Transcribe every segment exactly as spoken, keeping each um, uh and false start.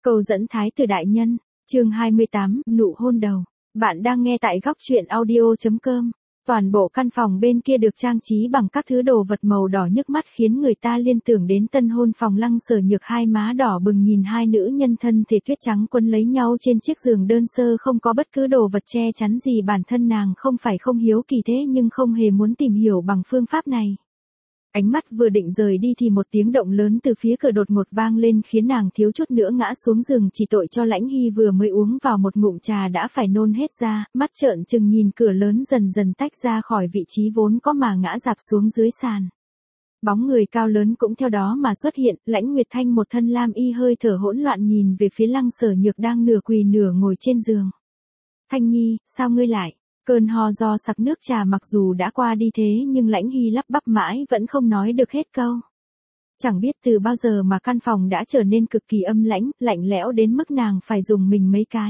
Câu dẫn thái tử đại nhân, chương hai mươi tám, nụ hôn đầu. Bạn đang nghe tại góc truyện audio chấm com. Toàn bộ căn phòng bên kia được trang trí bằng các thứ đồ vật màu đỏ nhức mắt khiến người ta liên tưởng đến tân hôn phòng. Lăng Sở Nhược hai má đỏ bừng nhìn hai nữ nhân thân thể tuyết trắng quấn lấy nhau trên chiếc giường đơn sơ, không có bất cứ đồ vật che chắn gì. Bản thân nàng không phải không hiếu kỳ thế nhưng không hề muốn tìm hiểu bằng phương pháp này. Ánh mắt vừa định rời đi thì một tiếng động lớn từ phía cửa đột ngột vang lên khiến nàng thiếu chút nữa ngã xuống giường. Chỉ tội cho Lãnh Hy vừa mới uống vào một ngụm trà đã phải nôn hết ra, mắt trợn trừng nhìn cửa lớn dần dần tách ra khỏi vị trí vốn có mà ngã rạp xuống dưới sàn. Bóng người cao lớn cũng theo đó mà xuất hiện. Lãnh Nguyệt Thanh một thân lam y hơi thở hỗn loạn nhìn về phía Lăng Sở Nhược đang nửa quỳ nửa ngồi trên giường. Thanh Nhi, sao ngươi lại? Cơn ho do sặc nước trà mặc dù đã qua đi thế nhưng Lãnh Hy lắp bắp mãi vẫn không nói được hết câu. Chẳng biết từ bao giờ mà căn phòng đã trở nên cực kỳ âm lãnh, lạnh lẽo đến mức nàng phải dùng mình mấy cái.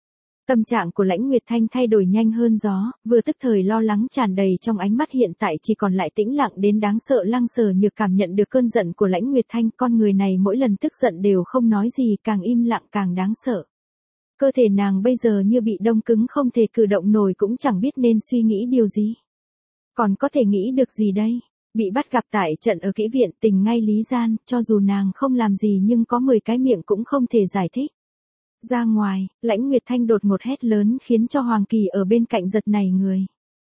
Tâm trạng của Lãnh Nguyệt Thanh thay đổi nhanh hơn gió, vừa tức thời lo lắng tràn đầy trong ánh mắt hiện tại chỉ còn lại tĩnh lặng đến đáng sợ. Lăng Sở Nhược cảm nhận được cơn giận của Lãnh Nguyệt Thanh, con người này mỗi lần tức giận đều không nói gì, càng im lặng càng đáng sợ. Cơ thể nàng bây giờ như bị đông cứng không thể cử động nổi, cũng chẳng biết nên suy nghĩ điều gì. Còn có thể nghĩ được gì đây? Bị bắt gặp tại trận ở kỹ viện, tình ngay lý gian, cho dù nàng không làm gì nhưng có mười cái miệng cũng không thể giải thích. Ra ngoài, Lãnh Nguyệt Thanh đột ngột hét lớn khiến cho Hoàng Kỳ ở bên cạnh giật nảy người.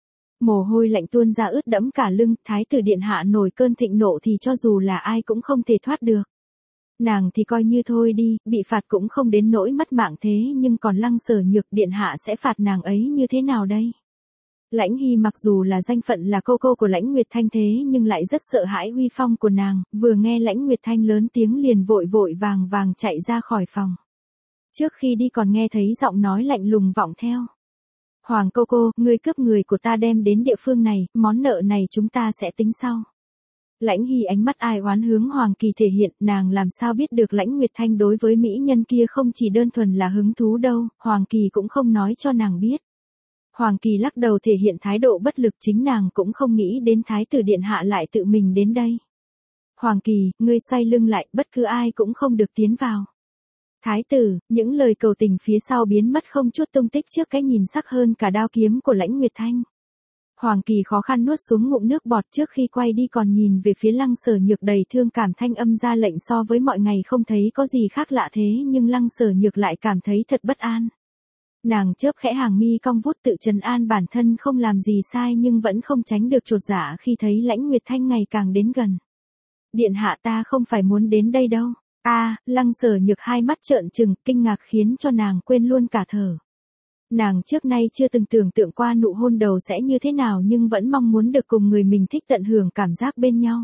Mồ hôi lạnh tuôn ra ướt đẫm cả lưng. Thái tử điện hạ nổi cơn thịnh nộ thì cho dù là ai cũng không thể thoát được. Nàng thì coi như thôi đi, bị phạt cũng không đến nỗi mất mạng thế nhưng còn Lăng Sở Nhược điện hạ sẽ phạt nàng ấy như thế nào đây? Lãnh Hy mặc dù là danh phận là cô cô của Lãnh Nguyệt Thanh thế nhưng lại rất sợ hãi uy phong của nàng, vừa nghe Lãnh Nguyệt Thanh lớn tiếng liền vội vội vàng vàng chạy ra khỏi phòng. Trước khi đi còn nghe thấy giọng nói lạnh lùng vọng theo. Hoàng cô cô, ngươi cướp người của ta đem đến địa phương này, món nợ này chúng ta sẽ tính sau. Lãnh Hy ánh mắt ai oán hướng Hoàng Kỳ thể hiện, nàng làm sao biết được Lãnh Nguyệt Thanh đối với mỹ nhân kia không chỉ đơn thuần là hứng thú đâu, Hoàng Kỳ cũng không nói cho nàng biết. Hoàng Kỳ lắc đầu thể hiện thái độ bất lực, chính nàng cũng không nghĩ đến thái tử điện hạ lại tự mình đến đây. Hoàng Kỳ, ngươi xoay lưng lại, bất cứ ai cũng không được tiến vào. Thái tử, những lời cầu tình phía sau biến mất không chút tung tích trước cái nhìn sắc hơn cả đao kiếm của Lãnh Nguyệt Thanh. Hoàng Kỳ khó khăn nuốt xuống ngụm nước bọt, trước khi quay đi còn nhìn về phía Lăng Sở Nhược đầy thương cảm, thanh âm ra lệnh so với mọi ngày không thấy có gì khác lạ thế nhưng Lăng Sở Nhược lại cảm thấy thật bất an. Nàng chớp khẽ hàng mi cong vút tự trấn an bản thân không làm gì sai nhưng vẫn không tránh được chột dạ khi thấy Lãnh Nguyệt Thanh ngày càng đến gần. Điện hạ, ta không phải muốn đến đây đâu. A, à, Lăng Sở Nhược hai mắt trợn trừng, kinh ngạc khiến cho nàng quên luôn cả thở. Nàng trước nay chưa từng tưởng tượng qua nụ hôn đầu sẽ như thế nào nhưng vẫn mong muốn được cùng người mình thích tận hưởng cảm giác bên nhau.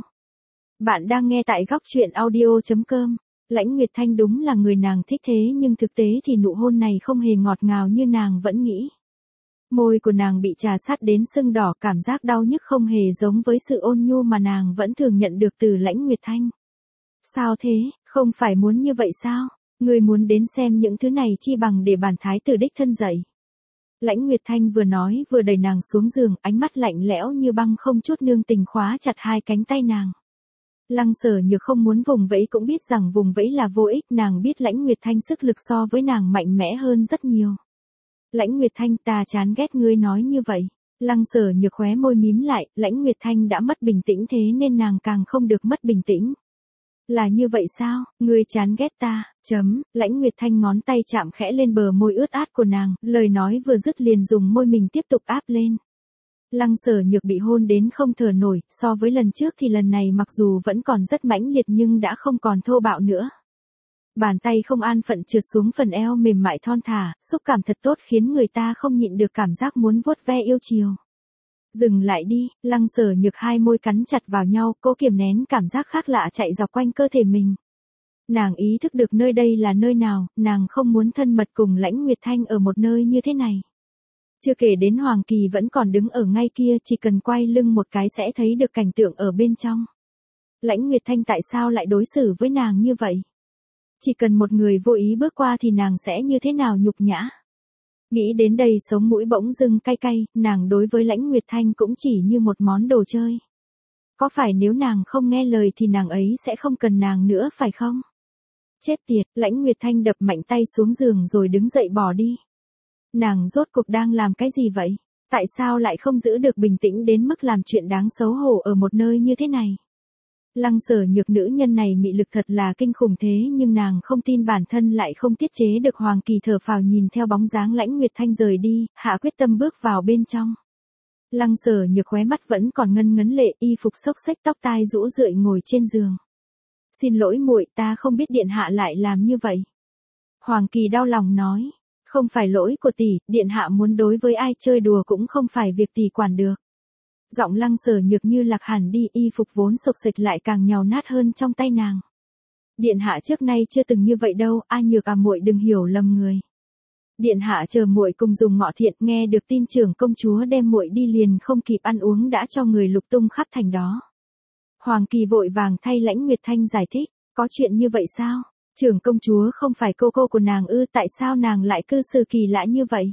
Bạn đang nghe tại góc truyện audio chấm com. Lãnh Nguyệt Thanh đúng là người nàng thích thế nhưng thực tế thì nụ hôn này không hề ngọt ngào như nàng vẫn nghĩ. Môi của nàng bị trà sát đến sưng đỏ, cảm giác đau nhức không hề giống với sự ôn nhu mà nàng vẫn thường nhận được từ Lãnh Nguyệt Thanh. Sao thế, không phải muốn như vậy sao? Ngươi muốn đến xem những thứ này chi bằng để bản thái tử đích thân dạy. Lãnh Nguyệt Thanh vừa nói vừa đẩy nàng xuống giường, ánh mắt lạnh lẽo như băng không chút nương tình khóa chặt hai cánh tay nàng. Lăng Sở Nhược không muốn vùng vẫy cũng biết rằng vùng vẫy là vô ích, nàng biết Lãnh Nguyệt Thanh sức lực so với nàng mạnh mẽ hơn rất nhiều. Lãnh Nguyệt Thanh, ta chán ghét ngươi nói như vậy. Lăng Sở Nhược khóe môi mím lại, Lãnh Nguyệt Thanh đã mất bình tĩnh thế nên nàng càng không được mất bình tĩnh. Là như vậy sao, ngươi chán ghét ta, chấm, Lãnh Nguyệt Thanh ngón tay chạm khẽ lên bờ môi ướt át của nàng, lời nói vừa dứt liền dùng môi mình tiếp tục áp lên. Lăng Sở Nhược bị hôn đến không thở nổi, so với lần trước thì lần này mặc dù vẫn còn rất mãnh liệt nhưng đã không còn thô bạo nữa. Bàn tay không an phận trượt xuống phần eo mềm mại thon thả, xúc cảm thật tốt khiến người ta không nhịn được cảm giác muốn vuốt ve yêu chiều. Dừng lại đi, Lăng Sở Nhược hai môi cắn chặt vào nhau, cố kiềm nén cảm giác khác lạ chạy dọc quanh cơ thể mình. Nàng ý thức được nơi đây là nơi nào, nàng không muốn thân mật cùng Lãnh Nguyệt Thanh ở một nơi như thế này. Chưa kể đến Hoàng Kỳ vẫn còn đứng ở ngay kia, chỉ cần quay lưng một cái sẽ thấy được cảnh tượng ở bên trong. Lãnh Nguyệt Thanh tại sao lại đối xử với nàng như vậy? Chỉ cần một người vô ý bước qua thì nàng sẽ như thế nào nhục nhã? Nghĩ đến đây sống mũi bỗng dưng cay cay, nàng đối với Lãnh Nguyệt Thanh cũng chỉ như một món đồ chơi. Có phải nếu nàng không nghe lời thì nàng ấy sẽ không cần nàng nữa phải không? Chết tiệt, Lãnh Nguyệt Thanh đập mạnh tay xuống giường rồi đứng dậy bỏ đi. Nàng rốt cuộc đang làm cái gì vậy? Tại sao lại không giữ được bình tĩnh đến mức làm chuyện đáng xấu hổ ở một nơi như thế này? Lăng Sở Nhược nữ nhân này mị lực thật là kinh khủng thế nhưng nàng không tin bản thân lại không tiết chế được. Hoàng Kỳ thở phào nhìn theo bóng dáng Lãnh Nguyệt Thanh rời đi, hạ quyết tâm bước vào bên trong. Lăng Sở Nhược khóe mắt vẫn còn ngân ngấn lệ, y phục xốc xếch tóc tai rũ rượi ngồi trên giường. Xin lỗi muội, ta không biết điện hạ lại làm như vậy. Hoàng Kỳ đau lòng nói, không phải lỗi của tỷ, điện hạ muốn đối với ai chơi đùa cũng không phải việc tỷ quản được. Giọng Lăng Sở Nhược như lạc hẳn đi, y phục vốn xộc xệch lại càng nhàu nát hơn trong tay nàng. Điện hạ trước nay chưa từng như vậy đâu, A Nhược à, muội đừng hiểu lầm người. Điện hạ chờ muội cùng dùng ngọ thiện, nghe được tin trưởng công chúa đem muội đi liền không kịp ăn uống đã cho người lục tung khắp thành đó. Hoàng Kỳ vội vàng thay Lãnh Nguyệt Thanh giải thích, có chuyện như vậy sao? Trưởng công chúa không phải cô cô của nàng ư, tại sao nàng lại cư xử kỳ lạ như vậy?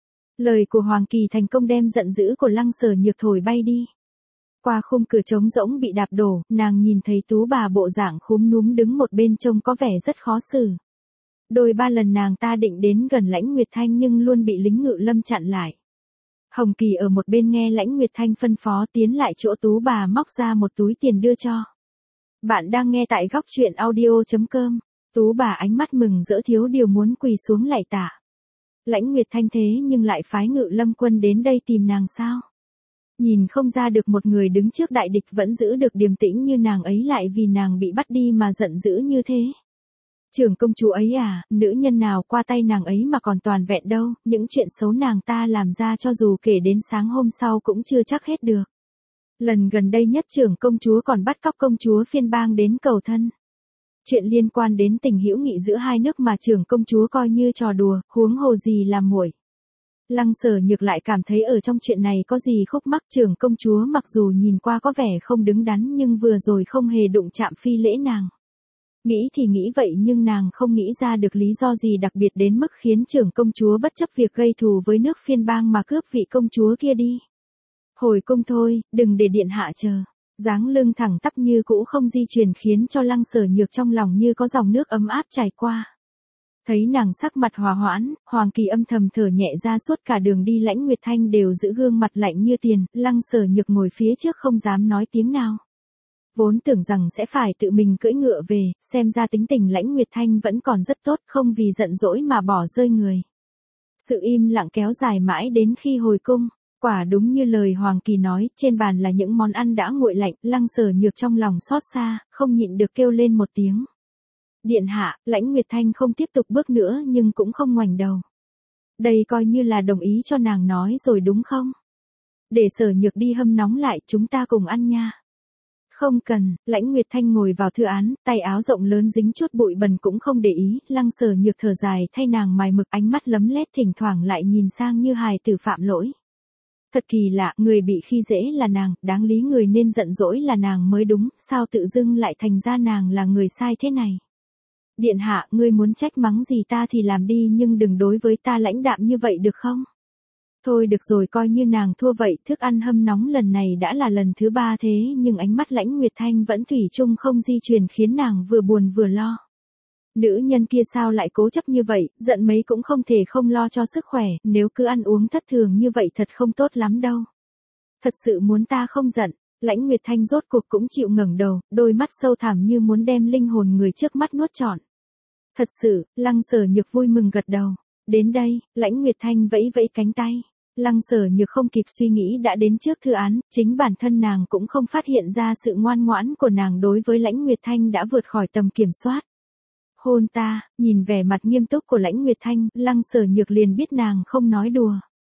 Lời của Hoàng Kỳ thành công đem giận dữ của Lăng Sở Nhược thổi bay đi. Qua khung cửa trống rỗng bị đạp đổ, nàng nhìn thấy Tú bà bộ dạng khúm núm đứng một bên trông có vẻ rất khó xử. Đôi ba lần nàng ta định đến gần Lãnh Nguyệt Thanh nhưng luôn bị lính ngự lâm chặn lại. Hồng Kỳ ở một bên nghe Lãnh Nguyệt Thanh phân phó tiến lại chỗ Tú bà móc ra một túi tiền đưa cho. Bạn đang nghe tại góc truyện audio chấm com. Tú bà ánh mắt mừng rỡ thiếu điều muốn quỳ xuống lạy tạ. Lãnh Nguyệt Thanh thế nhưng lại phái ngự lâm quân đến đây tìm nàng sao? Nhìn không ra được một người đứng trước đại địch vẫn giữ được điềm tĩnh như nàng ấy lại vì nàng bị bắt đi mà giận dữ như thế. Trưởng công chúa ấy à, nữ nhân nào qua tay nàng ấy mà còn toàn vẹn đâu, những chuyện xấu nàng ta làm ra cho dù kể đến sáng hôm sau cũng chưa chắc hết được. Lần gần đây nhất trưởng công chúa còn bắt cóc công chúa phiên bang đến cầu thân. Chuyện liên quan đến tình hữu nghị giữa hai nước mà trưởng công chúa coi như trò đùa, huống hồ gì là muội. Lăng Sở Nhược lại cảm thấy ở trong chuyện này có gì khúc mắc. Trưởng công chúa mặc dù nhìn qua có vẻ không đứng đắn nhưng vừa rồi không hề đụng chạm phi lễ nàng. Nghĩ thì nghĩ vậy nhưng nàng không nghĩ ra được lý do gì đặc biệt đến mức khiến trưởng công chúa bất chấp việc gây thù với nước phiên bang mà cướp vị công chúa kia đi. Hồi cung thôi, đừng để điện hạ chờ. Dáng lưng thẳng tắp như cũ không di chuyển khiến cho Lăng Sở Nhược trong lòng như có dòng nước ấm áp chảy qua. Thấy nàng sắc mặt hòa hoãn, Hoàng Kỳ âm thầm thở nhẹ ra. Suốt cả đường đi Lãnh Nguyệt Thanh đều giữ gương mặt lạnh như tiền, Lăng Sở Nhược ngồi phía trước không dám nói tiếng nào. Vốn tưởng rằng sẽ phải tự mình cưỡi ngựa về, xem ra tính tình Lãnh Nguyệt Thanh vẫn còn rất tốt, không vì giận dỗi mà bỏ rơi người. Sự im lặng kéo dài mãi đến khi hồi cung. Quả đúng như lời Hoàng Kỳ nói, trên bàn là những món ăn đã nguội lạnh. Lăng Sở Nhược trong lòng xót xa, không nhịn được kêu lên một tiếng. Điện hạ, Lãnh Nguyệt Thanh không tiếp tục bước nữa nhưng cũng không ngoảnh đầu. Đây coi như là đồng ý cho nàng nói rồi đúng không? Để Sở Nhược đi hâm nóng lại, chúng ta cùng ăn nha. Không cần, Lãnh Nguyệt Thanh ngồi vào thư án, tay áo rộng lớn dính chút bụi bẩn cũng không để ý. Lăng Sở Nhược thở dài thay nàng mài mực, ánh mắt lấm lét thỉnh thoảng lại nhìn sang như hài tử phạm lỗi. Thật kỳ lạ, người bị khi dễ là nàng, đáng lý người nên giận dỗi là nàng mới đúng, sao tự dưng lại thành ra nàng là người sai thế này. Điện hạ, ngươi muốn trách mắng gì ta thì làm đi nhưng đừng đối với ta lãnh đạm như vậy được không? Thôi được rồi, coi như nàng thua vậy. Thức ăn hâm nóng lần này đã là lần thứ ba thế nhưng ánh mắt Lãnh Nguyệt Thanh vẫn thủy chung không di chuyển khiến nàng vừa buồn vừa lo. Nữ nhân kia sao lại cố chấp như vậy, giận mấy cũng không thể không lo cho sức khỏe, nếu cứ ăn uống thất thường như vậy thật không tốt lắm đâu. Thật sự muốn ta không giận. Lãnh Nguyệt Thanh rốt cuộc cũng chịu ngẩng đầu, đôi mắt sâu thẳm như muốn đem linh hồn người trước mắt nuốt trọn. Thật sự, Lăng Sở Nhược vui mừng gật đầu. Đến đây, Lãnh Nguyệt Thanh vẫy vẫy cánh tay. Lăng Sở Nhược không kịp suy nghĩ đã đến trước thư án, chính bản thân nàng cũng không phát hiện ra sự ngoan ngoãn của nàng đối với Lãnh Nguyệt Thanh đã vượt khỏi tầm kiểm soát. Hôn ta, nhìn vẻ mặt nghiêm túc của Lãnh Nguyệt Thanh, Lăng Sở Nhược liền biết nàng không nói đùa.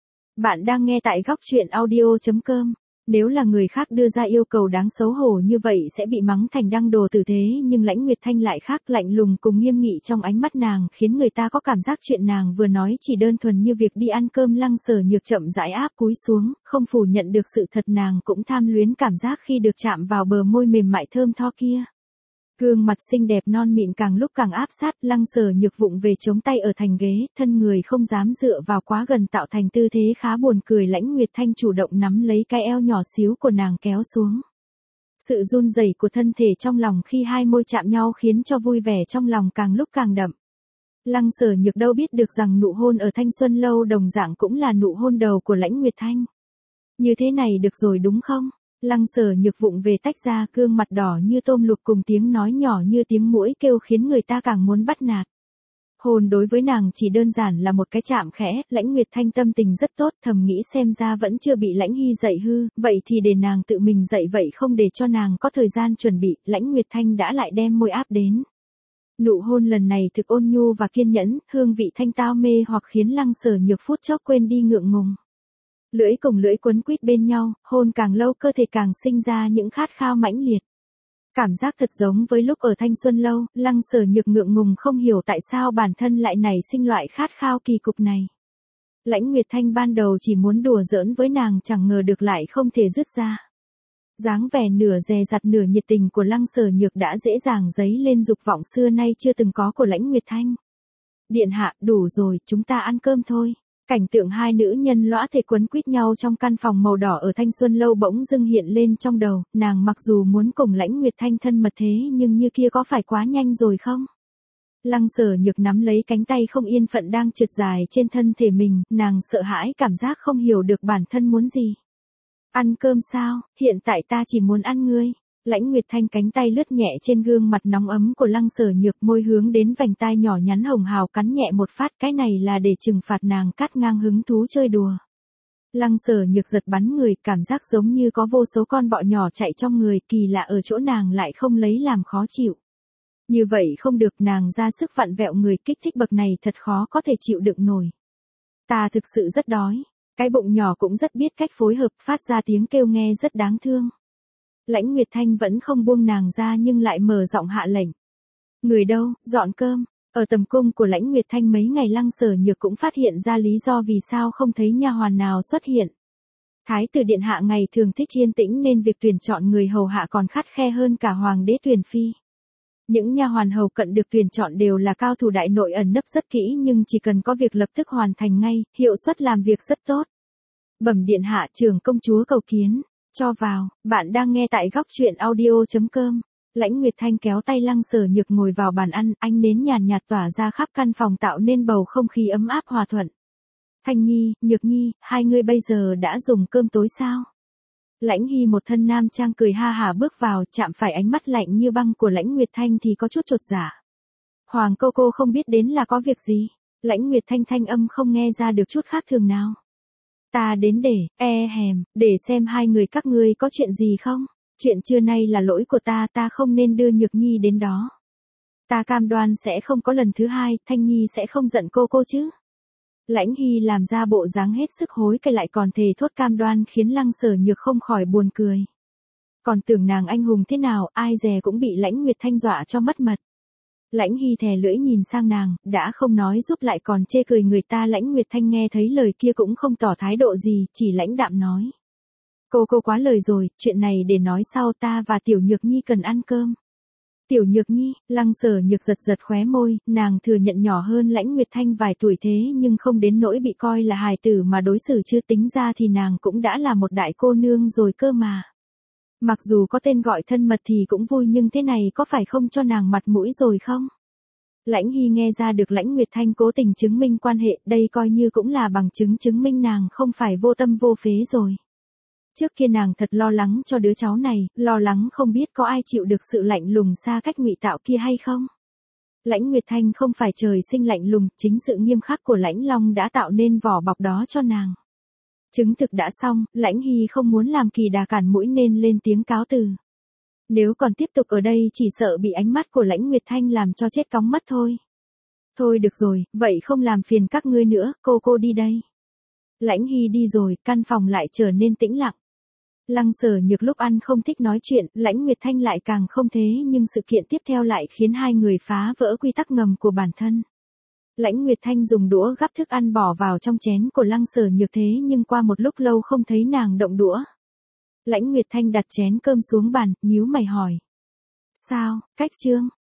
Bạn đang nghe tại góc truyện audio chấm com. Nếu là người khác đưa ra yêu cầu đáng xấu hổ như vậy sẽ bị mắng thành đăng đồ tử thế nhưng Lãnh Nguyệt Thanh lại khác, lạnh lùng cùng nghiêm nghị trong ánh mắt nàng khiến người ta có cảm giác chuyện nàng vừa nói chỉ đơn thuần như việc đi ăn cơm. Lăng Sở Nhược chậm rãi áp cúi xuống, không phủ nhận được sự thật nàng cũng tham luyến cảm giác khi được chạm vào bờ môi mềm mại thơm tho kia. Gương mặt xinh đẹp non mịn càng lúc càng áp sát, Lăng Sở Nhược vụng về chống tay ở thành ghế, thân người không dám dựa vào quá gần tạo thành tư thế khá buồn cười. Lãnh Nguyệt Thanh chủ động nắm lấy cái eo nhỏ xíu của nàng kéo xuống. Sự run rẩy của thân thể trong lòng khi hai môi chạm nhau khiến cho vui vẻ trong lòng càng lúc càng đậm. Lăng Sở Nhược đâu biết được rằng nụ hôn ở Thanh Xuân Lâu đồng dạng cũng là nụ hôn đầu của Lãnh Nguyệt Thanh. Như thế này được rồi đúng không? Lăng Sở Nhược vụng về tách ra, gương mặt đỏ như tôm luộc cùng tiếng nói nhỏ như tiếng muỗi kêu khiến người ta càng muốn bắt nạt. Hôn đối với nàng chỉ đơn giản là một cái chạm khẽ, Lãnh Nguyệt Thanh tâm tình rất tốt, thầm nghĩ xem ra vẫn chưa bị Lãnh Hy dạy hư, vậy thì để nàng tự mình dạy vậy không để cho nàng có thời gian chuẩn bị, Lãnh Nguyệt Thanh đã lại đem môi áp đến. Nụ hôn lần này thực ôn nhu và kiên nhẫn, hương vị thanh tao mê hoặc khiến Lăng Sở Nhược phút chốc quên đi ngượng ngùng. Lưỡi cùng lưỡi quấn quýt bên nhau, hôn càng lâu cơ thể càng sinh ra những khát khao mãnh liệt. Cảm giác thật giống với lúc ở Thanh Xuân Lâu, Lăng Sở Nhược ngượng ngùng không hiểu tại sao bản thân lại nảy sinh loại khát khao kỳ cục này. Lãnh Nguyệt Thanh ban đầu chỉ muốn đùa giỡn với nàng chẳng ngờ được lại không thể dứt ra. Dáng vẻ nửa dè dặt nửa nhiệt tình của Lăng Sở Nhược đã dễ dàng dấy lên dục vọng xưa nay chưa từng có của Lãnh Nguyệt Thanh. Điện hạ, đủ rồi, chúng ta ăn cơm thôi. Cảnh tượng hai nữ nhân lõa thể quấn quýt nhau trong căn phòng màu đỏ ở Thanh Xuân Lâu bỗng dưng hiện lên trong đầu, nàng mặc dù muốn cùng Lãnh Nguyệt Thanh thân mật thế nhưng như kia có phải quá nhanh rồi không? Lăng Sở Nhược nắm lấy cánh tay không yên phận đang trượt dài trên thân thể mình, nàng sợ hãi cảm giác không hiểu được bản thân muốn gì. Ăn cơm sao, hiện tại ta chỉ muốn ăn ngươi. Lãnh Nguyệt Thanh cánh tay lướt nhẹ trên gương mặt nóng ấm của Lăng Sở Nhược, môi hướng đến vành tai nhỏ nhắn hồng hào cắn nhẹ một phát, cái này là để trừng phạt nàng cắt ngang hứng thú chơi đùa. Lăng Sở Nhược giật bắn người, cảm giác giống như có vô số con bọ nhỏ chạy trong người, kỳ lạ ở chỗ nàng lại không lấy làm khó chịu. Như vậy không được, nàng ra sức vặn vẹo người, kích thích bậc này thật khó có thể chịu đựng nổi. Ta thực sự rất đói. Cái bụng nhỏ cũng rất biết cách phối hợp, phát ra tiếng kêu nghe rất đáng thương. Lãnh Nguyệt Thanh vẫn không buông nàng ra nhưng lại mở giọng hạ lệnh. Người đâu, dọn cơm. Ở tầm cung của Lãnh Nguyệt Thanh mấy ngày Lăng Sở Nhược cũng phát hiện ra lý do vì sao không thấy nha hoàn nào xuất hiện. Thái tử điện hạ ngày thường thích yên tĩnh nên việc tuyển chọn người hầu hạ còn khắt khe hơn cả hoàng đế tuyển phi. Những nha hoàn hầu cận được tuyển chọn đều là cao thủ đại nội ẩn nấp rất kỹ nhưng chỉ cần có việc lập tức hoàn thành ngay, hiệu suất làm việc rất tốt. Bẩm điện hạ, trưởng công chúa cầu kiến. Cho vào, bạn đang nghe tại góc truyện audio chấm com. Lãnh Nguyệt Thanh kéo tay Lăng Sở Nhược ngồi vào bàn ăn, ánh nến nhàn nhạt tỏa ra khắp căn phòng tạo nên bầu không khí ấm áp hòa thuận. Thanh Nhi, Nhược Nhi, hai người bây giờ đã dùng cơm tối sao? Lãnh Hy một thân nam trang cười ha hả bước vào, chạm phải ánh mắt lạnh như băng của Lãnh Nguyệt Thanh thì có chút chột dạ. Hoàng cô cô không biết đến là có việc gì? Lãnh Nguyệt Thanh thanh âm không nghe ra được chút khác thường nào. Ta đến để, e hèm, để xem hai người các ngươi có chuyện gì không? Chuyện trưa nay là lỗi của ta, ta không nên đưa Nhược Nhi đến đó. Ta cam đoan sẽ không có lần thứ hai, Thanh Nhi sẽ không giận cô cô chứ. Lãnh Hy làm ra bộ dáng hết sức hối cải lại còn thề thốt cam đoan khiến Lăng Sở Nhược không khỏi buồn cười. Còn tưởng nàng anh hùng thế nào, ai dè cũng bị Lãnh Nguyệt Thanh dọa cho mất mật. Lãnh Hy thè lưỡi nhìn sang nàng, đã không nói giúp lại còn chê cười người ta. Lãnh Nguyệt Thanh nghe thấy lời kia cũng không tỏ thái độ gì, chỉ lãnh đạm nói. Cô cô quá lời rồi, chuyện này để nói sau, ta và Tiểu Nhược Nhi cần ăn cơm. Tiểu Nhược Nhi, Lăng Sở Nhược giật giật khóe môi, nàng thừa nhận nhỏ hơn Lãnh Nguyệt Thanh vài tuổi thế nhưng không đến nỗi bị coi là hài tử mà đối xử, chưa tính ra thì nàng cũng đã là một đại cô nương rồi cơ mà. Mặc dù có tên gọi thân mật thì cũng vui nhưng thế này có phải không cho nàng mặt mũi rồi không? Lãnh Hy nghe ra được Lãnh Nguyệt Thanh cố tình chứng minh quan hệ, đây coi như cũng là bằng chứng chứng minh nàng không phải vô tâm vô phế rồi. Trước kia nàng thật lo lắng cho đứa cháu này, lo lắng không biết có ai chịu được sự lạnh lùng xa cách ngụy tạo kia hay không. Lãnh Nguyệt Thanh không phải trời sinh lạnh lùng, chính sự nghiêm khắc của Lãnh Long đã tạo nên vỏ bọc đó cho nàng. Chứng thực đã xong, Lãnh Hy không muốn làm kỳ đà cản mũi nên lên tiếng cáo từ. Nếu còn tiếp tục ở đây chỉ sợ bị ánh mắt của Lãnh Nguyệt Thanh làm cho chết cóng mất thôi. Thôi được rồi, vậy không làm phiền các ngươi nữa, cô cô đi đây. Lãnh Hy đi rồi, căn phòng lại trở nên tĩnh lặng. Lăng Sở Nhược lúc ăn không thích nói chuyện, Lãnh Nguyệt Thanh lại càng không thế nhưng sự kiện tiếp theo lại khiến hai người phá vỡ quy tắc ngầm của bản thân. Lãnh Nguyệt Thanh dùng đũa gắp thức ăn bỏ vào trong chén của Lăng Sở Nhược thế nhưng qua một lúc lâu không thấy nàng động đũa. Lãnh Nguyệt Thanh đặt chén cơm xuống bàn, nhíu mày hỏi. Sao, cách trương?